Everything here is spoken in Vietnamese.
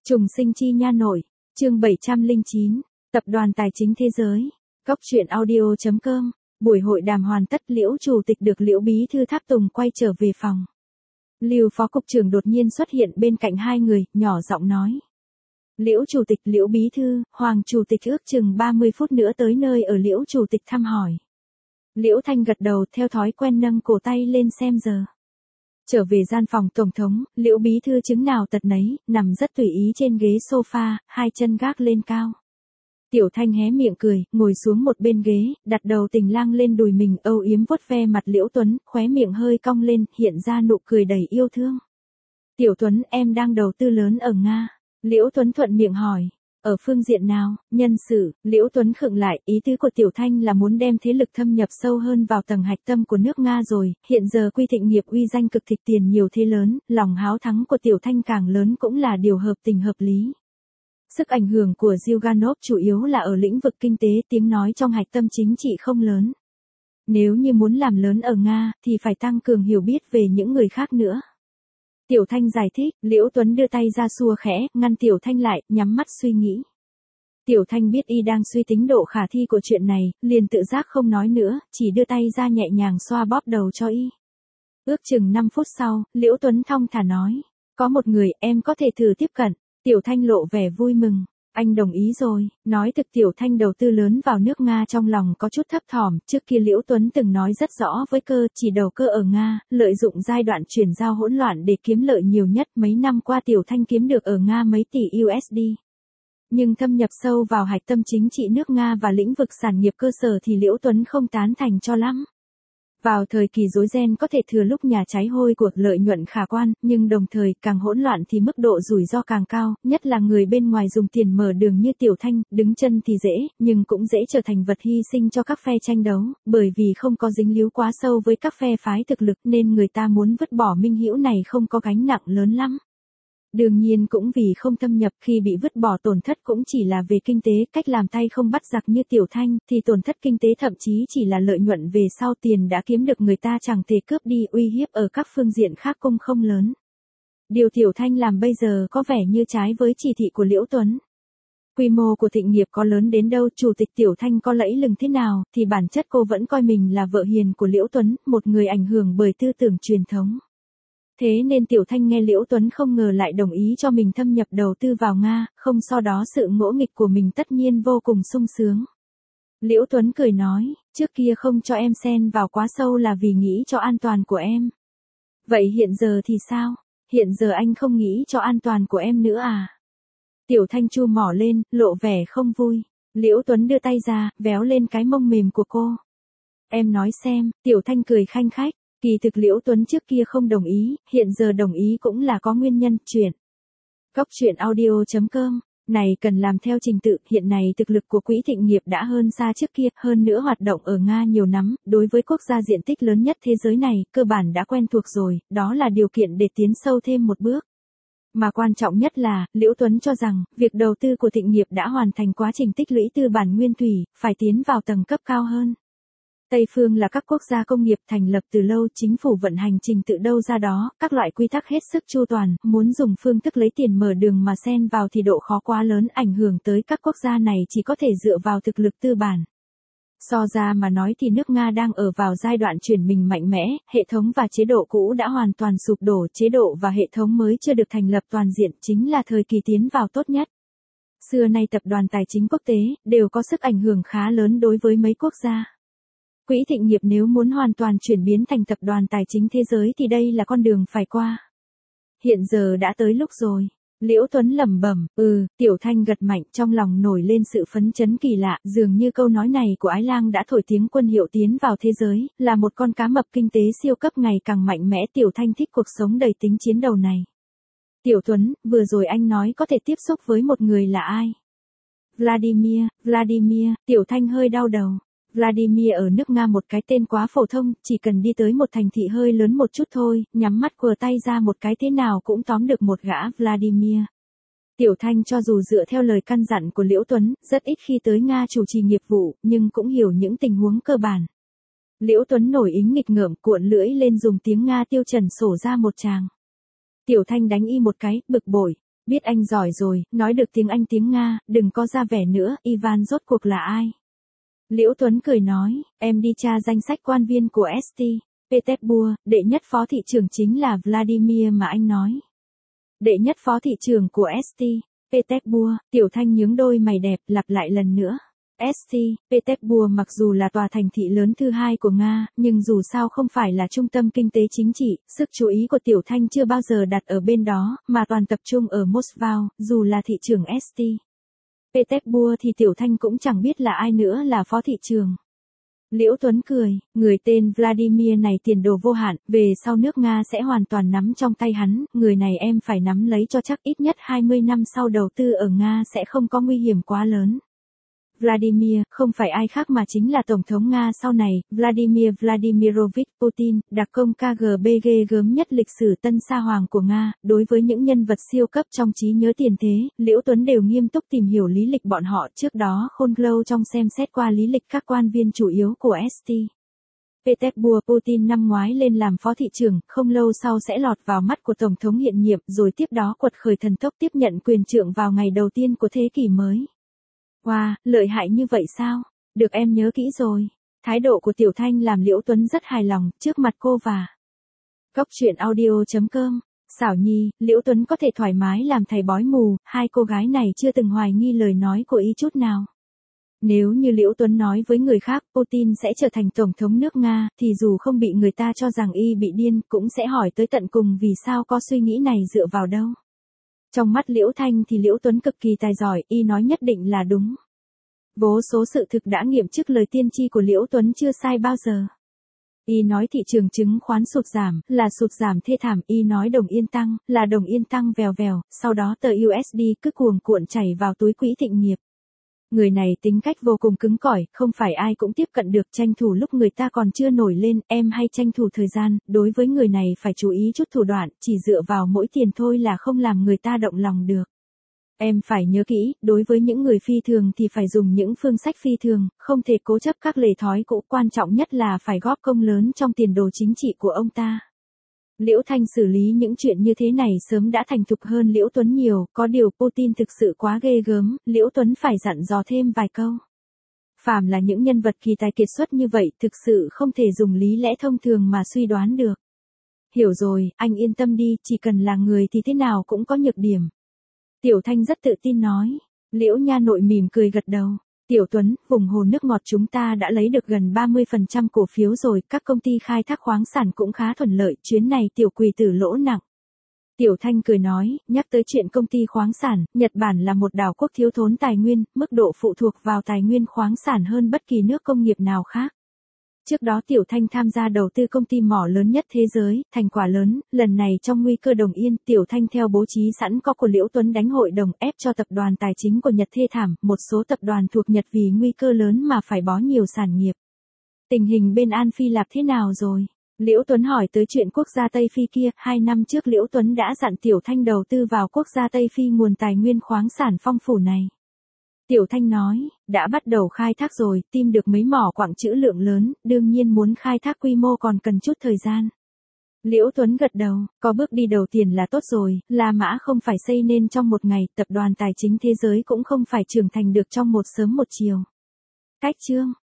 Trùng sinh chi nha nội, chương 709, Tập đoàn Tài chính Thế giới, Góc truyện audio.com, buổi hội đàm hoàn tất. Liễu Chủ tịch được Liễu Bí thư Tháp Tùng quay trở về phòng. Lưu Phó Cục trưởng đột nhiên xuất hiện bên cạnh hai người, nhỏ giọng nói. Liễu Chủ tịch, Liễu Bí thư, Hoàng Chủ tịch ước chừng 30 phút nữa tới nơi ở. Liễu Chủ tịch thăm hỏi. Liễu Thanh gật đầu, theo thói quen nâng cổ tay lên xem giờ. Trở về gian phòng Tổng thống, Liễu Bí thư chứng nào tật nấy, nằm rất tùy ý trên ghế sofa, hai chân gác lên cao. Tiểu Thanh hé miệng cười, ngồi xuống một bên ghế, đặt đầu tình lang lên đùi mình, âu yếm vuốt ve mặt Liễu Tuấn, khóe miệng hơi cong lên, hiện ra nụ cười đầy yêu thương. Tiểu Tuấn, em đang đầu tư lớn ở Nga. Liễu Tuấn thuận miệng hỏi. Ở phương diện nào? Nhân sự. Liễu Tuấn khựng lại, ý tứ của Tiểu Thanh là muốn đem thế lực thâm nhập sâu hơn vào tầng hạch tâm của nước Nga rồi, hiện giờ Quy Thịnh nghiệp uy danh cực thịnh, tiền nhiều thế lớn, lòng háo thắng của Tiểu Thanh càng lớn cũng là điều hợp tình hợp lý. Sức ảnh hưởng của Zyuganov chủ yếu là ở lĩnh vực kinh tế, tiếng nói trong hạch tâm chính trị không lớn. Nếu như muốn làm lớn ở Nga, thì phải tăng cường hiểu biết về những người khác nữa. Tiểu Thanh giải thích, Liễu Tuấn đưa tay ra xua khẽ, ngăn Tiểu Thanh lại, nhắm mắt suy nghĩ. Tiểu Thanh biết y đang suy tính độ khả thi của chuyện này, liền tự giác không nói nữa, chỉ đưa tay ra nhẹ nhàng xoa bóp đầu cho y. Ước chừng 5 phút sau, Liễu Tuấn thong thả nói, có một người em có thể thử tiếp cận. Tiểu Thanh lộ vẻ vui mừng. Anh đồng ý rồi. Nói thực, Tiểu Thanh đầu tư lớn vào nước Nga trong lòng có chút thấp thỏm. Trước kia Liễu Tuấn từng nói rất rõ với Cơ, chỉ đầu cơ ở Nga, lợi dụng giai đoạn chuyển giao hỗn loạn để kiếm lợi nhiều nhất. Mấy năm qua Tiểu Thanh kiếm được ở Nga mấy tỷ USD. Nhưng thâm nhập sâu vào hạch tâm chính trị nước Nga và lĩnh vực sản nghiệp cơ sở thì Liễu Tuấn không tán thành cho lắm. Vào thời kỳ rối ren có thể thừa lúc nhà cháy hôi của, lợi nhuận khả quan, nhưng đồng thời càng hỗn loạn thì mức độ rủi ro càng cao, nhất là người bên ngoài dùng tiền mở đường như Tiểu Thanh, đứng chân thì dễ, nhưng cũng dễ trở thành vật hy sinh cho các phe tranh đấu, bởi vì không có dính líu quá sâu với các phe phái thực lực nên người ta muốn vứt bỏ minh hữu này không có gánh nặng lớn lắm. Đương nhiên cũng vì không thâm nhập, khi bị vứt bỏ tổn thất cũng chỉ là về kinh tế, cách làm tay không bắt giặc như Tiểu Thanh, thì tổn thất kinh tế thậm chí chỉ là lợi nhuận về sau, tiền đã kiếm được người ta chẳng thể cướp đi, uy hiếp ở các phương diện khác cũng không lớn. Điều Tiểu Thanh làm bây giờ có vẻ như trái với chỉ thị của Liễu Tuấn. Quy mô của Thịnh nghiệp có lớn đến đâu, Chủ tịch Tiểu Thanh có lẫy lừng thế nào, thì bản chất cô vẫn coi mình là vợ hiền của Liễu Tuấn, một người ảnh hưởng bởi tư tưởng truyền thống. Thế nên Tiểu Thanh nghe Liễu Tuấn không ngờ lại đồng ý cho mình thâm nhập đầu tư vào Nga, không so đó sự ngỗ nghịch của mình tất nhiên vô cùng sung sướng. Liễu Tuấn cười nói, trước kia không cho em xen vào quá sâu là vì nghĩ cho an toàn của em. Vậy hiện giờ thì sao? Hiện giờ anh không nghĩ cho an toàn của em nữa à? Tiểu Thanh chu mỏ lên, lộ vẻ không vui. Liễu Tuấn đưa tay ra, véo lên cái mông mềm của cô. Em nói xem. Tiểu Thanh cười khanh khách. Kỳ thực Liễu Tuấn trước kia không đồng ý, hiện giờ đồng ý cũng là có nguyên nhân. Chuyện Góc truyện audio.com, này cần làm theo trình tự. Hiện nay thực lực của Quỹ Thịnh nghiệp đã hơn xa trước kia, hơn nữa hoạt động ở Nga nhiều năm, đối với quốc gia diện tích lớn nhất thế giới này, cơ bản đã quen thuộc rồi, đó là điều kiện để tiến sâu thêm một bước. Mà quan trọng nhất là, Liễu Tuấn cho rằng, việc đầu tư của Thịnh nghiệp đã hoàn thành quá trình tích lũy tư bản nguyên thủy, phải tiến vào tầng cấp cao hơn. Tây phương là các quốc gia công nghiệp thành lập từ lâu, chính phủ vận hành trình tự đâu ra đó, các loại quy tắc hết sức chu toàn, muốn dùng phương thức lấy tiền mở đường mà xen vào thì độ khó quá lớn, ảnh hưởng tới các quốc gia này chỉ có thể dựa vào thực lực tư bản. So ra mà nói thì nước Nga đang ở vào giai đoạn chuyển mình mạnh mẽ, hệ thống và chế độ cũ đã hoàn toàn sụp đổ, chế độ và hệ thống mới chưa được thành lập toàn diện, chính là thời kỳ tiến vào tốt nhất. Xưa nay tập đoàn tài chính quốc tế đều có sức ảnh hưởng khá lớn đối với mấy quốc gia. Quỹ Thịnh nghiệp nếu muốn hoàn toàn chuyển biến thành tập đoàn tài chính thế giới thì đây là con đường phải qua. Hiện giờ đã tới lúc rồi. Liễu Tuấn lẩm bẩm, Tiểu Thanh gật mạnh, trong lòng nổi lên sự phấn chấn kỳ lạ, dường như câu nói này của Ái Lang đã thổi tiếng quân hiệu tiến vào thế giới, là một con cá mập kinh tế siêu cấp ngày càng mạnh mẽ. Tiểu Thanh thích cuộc sống đầy tính chiến đầu này. Tiểu Tuấn, vừa rồi anh nói có thể tiếp xúc với một người là ai? Vladimir, Tiểu Thanh hơi đau đầu. Vladimir ở nước Nga một cái tên quá phổ thông, chỉ cần đi tới một thành thị hơi lớn một chút thôi, nhắm mắt quờ tay ra một cái thế nào cũng tóm được một gã Vladimir. Tiểu Thanh cho dù dựa theo lời căn dặn của Liễu Tuấn, rất ít khi tới Nga chủ trì nghiệp vụ, nhưng cũng hiểu những tình huống cơ bản. Liễu Tuấn nổi ý nghịch ngợm, cuộn lưỡi lên dùng tiếng Nga tiêu chuẩn sổ ra một tràng. Tiểu Thanh đánh y một cái, bực bội. Biết anh giỏi rồi, nói được tiếng Anh tiếng Nga, đừng có ra vẻ nữa, Ivan rốt cuộc là ai? Liễu Tuấn cười nói, em đi tra danh sách quan viên của St. Petersburg, đệ nhất phó thị trưởng chính là Vladimir mà anh nói. Đệ nhất phó thị trưởng của St. Petersburg, Tiểu Thanh nhướng đôi mày đẹp, lặp lại lần nữa. St. Petersburg mặc dù là tòa thành thị lớn thứ hai của Nga, nhưng dù sao không phải là trung tâm kinh tế chính trị, sức chú ý của Tiểu Thanh chưa bao giờ đặt ở bên đó, mà toàn tập trung ở Moscow, dù là thị trưởng St. Petersburg thì Tiểu Thanh cũng chẳng biết là ai nữa là phó thị trưởng. Liễu Tuấn cười, người tên Vladimir này tiền đồ vô hạn, về sau nước Nga sẽ hoàn toàn nắm trong tay hắn, người này em phải nắm lấy cho chắc, ít nhất 20 năm sau đầu tư ở Nga sẽ không có nguy hiểm quá lớn. Vladimir, không phải ai khác mà chính là Tổng thống Nga sau này, Vladimir Vladimirovich Putin, đặc công KGB ghê gớm nhất lịch sử tân sa hoàng của Nga. Đối với những nhân vật siêu cấp trong trí nhớ tiền thế, Liễu Tuấn đều nghiêm túc tìm hiểu lý lịch bọn họ. Trước đó khôn lâu trong xem xét qua lý lịch các quan viên chủ yếu của St. Petersburg. Putin năm ngoái lên làm phó thị trưởng, không lâu sau sẽ lọt vào mắt của Tổng thống hiện nhiệm, rồi tiếp đó quật khởi thần tốc tiếp nhận quyền trượng vào ngày đầu tiên của thế kỷ mới. Wow, lợi hại như vậy sao? Được, em nhớ kỹ rồi. Thái độ của Tiểu Thanh làm Liễu Tuấn rất hài lòng, trước mặt cô và Cốc truyện audio.com. Xảo Nhi, Liễu Tuấn có thể thoải mái làm thầy bói mù, hai cô gái này chưa từng hoài nghi lời nói của y chút nào. Nếu như Liễu Tuấn nói với người khác Putin sẽ trở thành Tổng thống nước Nga, thì dù không bị người ta cho rằng y bị điên, cũng sẽ hỏi tới tận cùng vì sao có suy nghĩ này dựa vào đâu. Trong mắt Liễu Thanh thì Liễu Tuấn cực kỳ tài giỏi, y nói nhất định là đúng. Vô số sự thực đã nghiệm trước lời tiên tri của Liễu Tuấn chưa sai bao giờ. Y nói thị trường chứng khoán sụt giảm, là sụt giảm thê thảm, y nói đồng yên tăng, là đồng yên tăng vèo vèo, sau đó tờ USD cứ cuồn cuộn chảy vào túi quỹ Thịnh Nghiệp. Người này tính cách vô cùng cứng cỏi, không phải ai cũng tiếp cận được, tranh thủ lúc người ta còn chưa nổi lên, em hay tranh thủ thời gian, đối với người này phải chú ý chút thủ đoạn, chỉ dựa vào mỗi tiền thôi là không làm người ta động lòng được. Em phải nhớ kỹ, đối với những người phi thường thì phải dùng những phương sách phi thường, không thể cố chấp các lề thói cũ, quan trọng nhất là phải góp công lớn trong tiền đồ chính trị của ông ta. Liễu Thanh xử lý những chuyện như thế này sớm đã thành thục hơn Liễu Tuấn nhiều, có điều Putin thực sự quá ghê gớm, Liễu Tuấn phải dặn dò thêm vài câu. Phàm là những nhân vật kỳ tài kiệt xuất như vậy, thực sự không thể dùng lý lẽ thông thường mà suy đoán được. Hiểu rồi, anh yên tâm đi, chỉ cần là người thì thế nào cũng có nhược điểm. Tiểu Thanh rất tự tin nói. Liễu Nha Nội mỉm cười gật đầu. Tiểu Tuấn, vùng hồ nước ngọt chúng ta đã lấy được gần 30% cổ phiếu rồi, các công ty khai thác khoáng sản cũng khá thuận lợi, chuyến này tiểu quỳ tử lỗ nặng. Tiểu Thanh cười nói, nhắc tới chuyện công ty khoáng sản, Nhật Bản là một đảo quốc thiếu thốn tài nguyên, mức độ phụ thuộc vào tài nguyên khoáng sản hơn bất kỳ nước công nghiệp nào khác. Trước đó Tiểu Thanh tham gia đầu tư công ty mỏ lớn nhất thế giới, thành quả lớn, lần này trong nguy cơ đồng yên, Tiểu Thanh theo bố trí sẵn có của Liễu Tuấn đánh hội đồng ép cho tập đoàn tài chính của Nhật thê thảm, một số tập đoàn thuộc Nhật vì nguy cơ lớn mà phải bó nhiều sản nghiệp. Tình hình bên An Phi Lạp thế nào rồi? Liễu Tuấn hỏi tới chuyện quốc gia Tây Phi kia, 2 năm trước Liễu Tuấn đã dặn Tiểu Thanh đầu tư vào quốc gia Tây Phi nguồn tài nguyên khoáng sản phong phú này. Tiểu Thanh nói, đã bắt đầu khai thác rồi, tìm được mấy mỏ quặng trữ lượng lớn, đương nhiên muốn khai thác quy mô còn cần chút thời gian. Liễu Tuấn gật đầu, có bước đi đầu tiên là tốt rồi, La Mã không phải xây nên trong một ngày, tập đoàn tài chính thế giới cũng không phải trưởng thành được trong một sớm một chiều. Cách chương